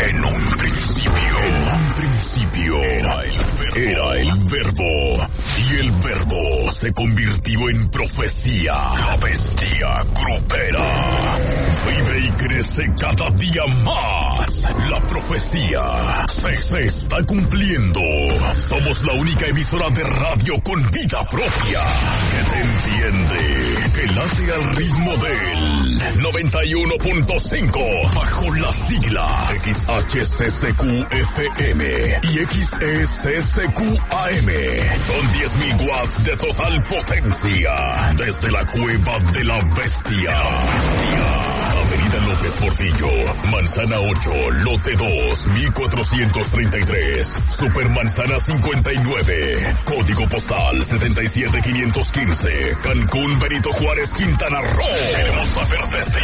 En un principio era el verbo. Y el verbo se convirtió en profecía. La bestia grupera vive y crece cada día más. La profecía se está cumpliendo. Somos la única emisora de radio con vida propia que te entiende, que late al ritmo del 91.5 bajo la sigla XHCCQ-FM y XECCQ-AM con 10.000 watts de total potencia desde la cueva de la bestia. Avenida López Portillo, Manzana 8, Lote 2, 1433, Supermanzana 59, Código Postal 77515, Cancún, Benito Juárez, Quintana Roo. Queremos saber de ti.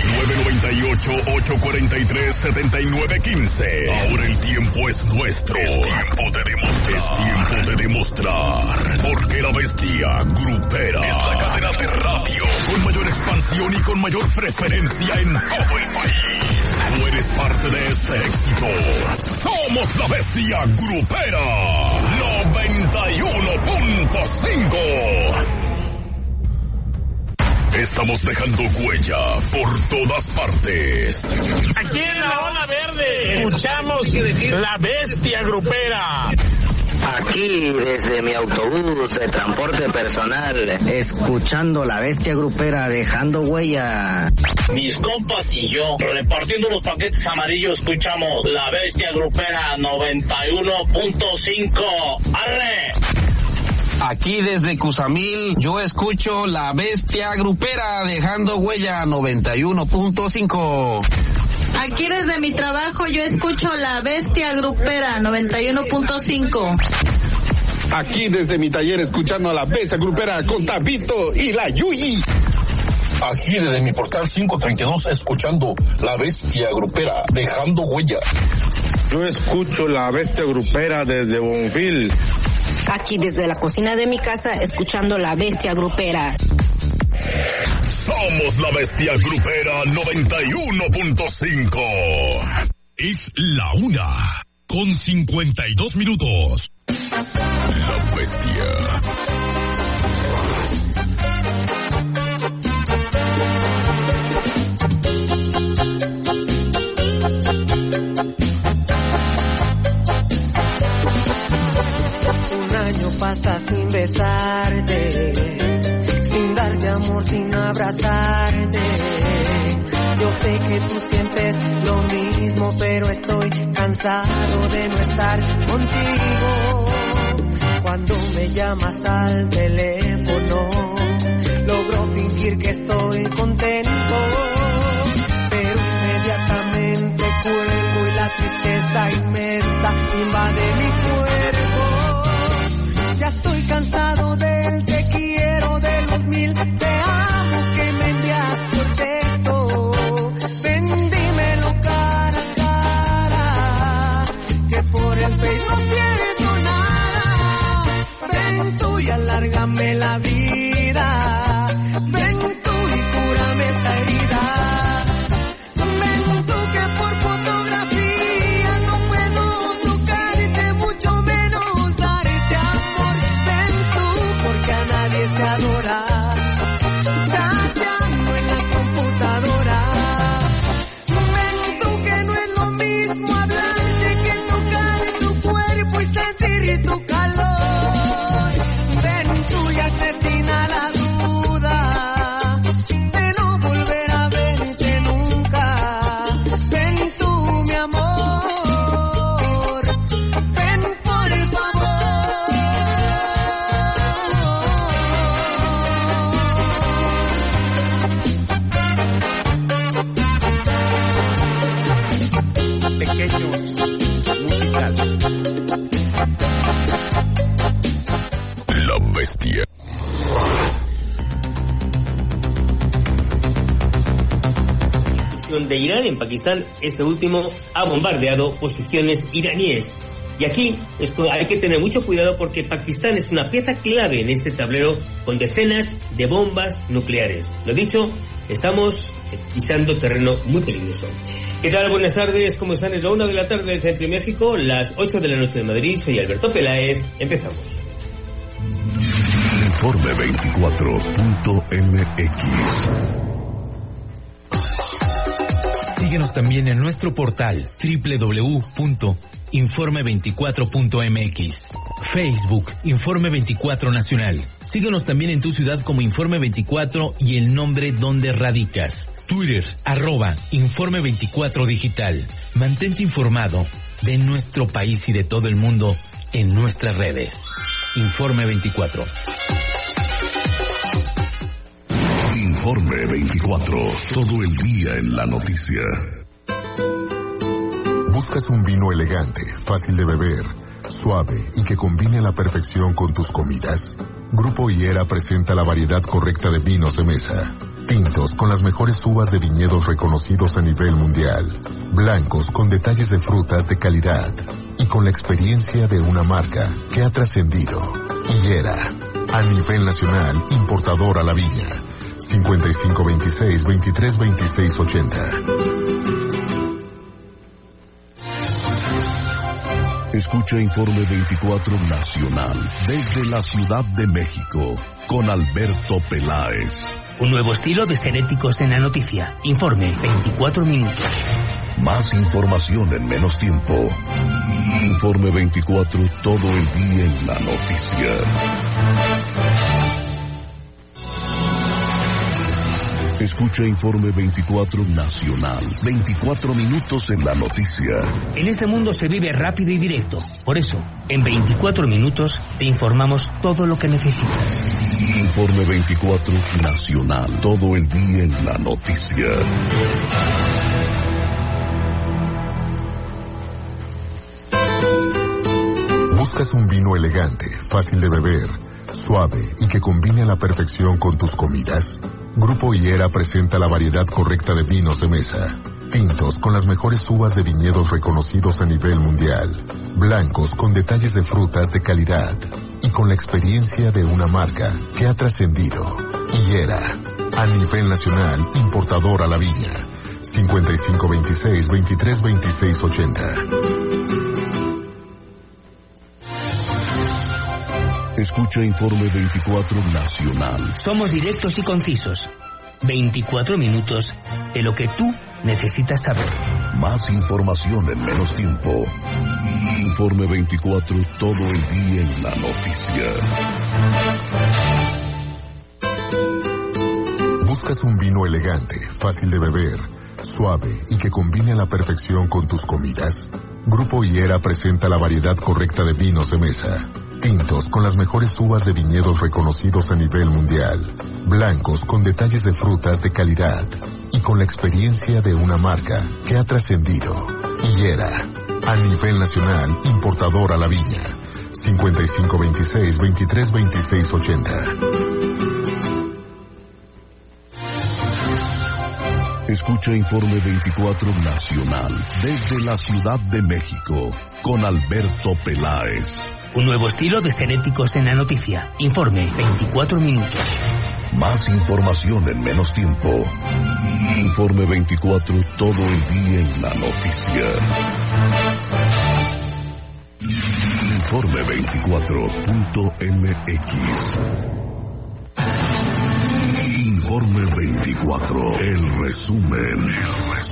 998-843-7915. Ahora el tiempo es nuestro. Es tiempo de demostrar. Porque la bestia grupera es la cadena de radio con mayor expansión y con mayor preferencia en todo el país. Tú eres parte de este éxito. Somos la bestia grupera 91.5. Estamos dejando huella por todas partes. Aquí en la Ola Verde escuchamos la bestia grupera. Aquí desde mi autobús de transporte personal, escuchando la bestia grupera, dejando huella. Mis compas y yo, repartiendo los paquetes amarillos, escuchamos la bestia grupera 91.5. ¡Arre! Aquí desde Cuzamil, yo escucho la bestia grupera, dejando huella 91.5. Aquí desde mi trabajo yo escucho la bestia grupera 91.5. Aquí desde mi taller escuchando a la bestia grupera con Tabito y la Yuyi. Aquí desde mi portal 532 escuchando la bestia grupera dejando huella. Yo escucho la bestia grupera desde Bonfil. Aquí desde la cocina de mi casa escuchando la bestia grupera. Somos la bestia grupera 91.5. Es la 1:52. La bestia. Un año pasa sin besarte, sin darte amor, sin abrazarte. Yo sé que tú sientes lo mismo, pero estoy cansado de no estar contigo. Cuando me llamas al teléfono, logro fingir que estoy contento, pero inmediatamente cuelgo y la tristeza inmensa invade mi cuerpo. Ya estoy cansado del te quiero, de los 1000 te amo que me envías por texto. Ven, dímelo cara a cara, que por el Face no siento nada. Ven tú y alárgame la vida. Ven tú y cúrame esta herida. Ven tú que por fotografía no puedo tocarte, mucho menos darte amor. Ven tú porque a nadie te adora. Chateando en la computadora. Ven tú que no es lo mismo hablarte que tocar tu cuerpo y sentir tu calor. Ven tú y asesina la duda de no volver a verte nunca. Ven tú, mi amor. Ven por favor. Pequeños musical. La bestia. De Irán en Pakistán, este último ha bombardeado posiciones iraníes Y aquí hay que tener mucho cuidado porque Pakistán es una pieza clave en este tablero con decenas de bombas nucleares. Lo dicho, estamos pisando terreno muy peligroso. ¿Qué tal? Buenas tardes, ¿cómo están? Es la 1 de la tarde del Centro y México, las 8 de la noche de Madrid. Soy Alberto Peláez. Empezamos. Informe 24.mx. Síguenos también en nuestro portal www.informe24.mx. Facebook, Informe 24 Nacional. Síguenos también en tu ciudad como Informe 24 y el nombre donde radicas. Twitter, @Informe 24 Digital. Mantente informado de nuestro país y de todo el mundo en nuestras redes. Informe 24. Informe 24. Todo el día en la noticia. ¿Buscas un vino elegante, fácil de beber, suave y que combine a la perfección con tus comidas? Grupo Higuera presenta la variedad correcta de vinos de mesa. Tintos con las mejores uvas de viñedos reconocidos a nivel mundial. Blancos con detalles de frutas de calidad. Y con la experiencia de una marca que ha trascendido. Higuera, a nivel nacional, importador a la viña. 5526-232680. Escucha Informe 24 Nacional desde la Ciudad de México con Alberto Peláez. Un nuevo estilo de ser éticos en la noticia. Informe 24 minutos. Más información en menos tiempo. Informe 24 todo el día en la noticia. Escucha Informe 24 Nacional. 24 minutos en la noticia. En este mundo se vive rápido y directo. Por eso, en 24 minutos te informamos todo lo que necesitas. Informe 24 Nacional. Todo el día en la noticia. ¿Buscas un vino elegante, fácil de beber, suave y que combine a la perfección con tus comidas? Grupo Higuera presenta la variedad correcta de vinos de mesa. Tintos con las mejores uvas de viñedos reconocidos a nivel mundial. Blancos con detalles de frutas de calidad. Y con la experiencia de una marca que ha trascendido. Higuera, a nivel nacional, importador a la viña. 5526-232680. Escucha Informe 24 Nacional. Somos directos y concisos. 24 minutos de lo que tú necesitas saber. Más información en menos tiempo. Informe 24 todo el día en la noticia. ¿Buscas un vino elegante, fácil de beber, suave y que combine a la perfección con tus comidas? Grupo Higuera presenta la variedad correcta de vinos de mesa. Tintos con las mejores uvas de viñedos reconocidos a nivel mundial. Blancos con detalles de frutas de calidad. Y con la experiencia de una marca que ha trascendido. Higuera, a nivel nacional, importador a la viña. 5526-232680. Escucha Informe 24 Nacional desde la Ciudad de México con Alberto Peláez. Un nuevo estilo de ser éticos en la noticia. Informe 24 minutos. Más información en menos tiempo. Informe 24 todo el día en la noticia. Informe 24.mx. Informe 24. El resumen.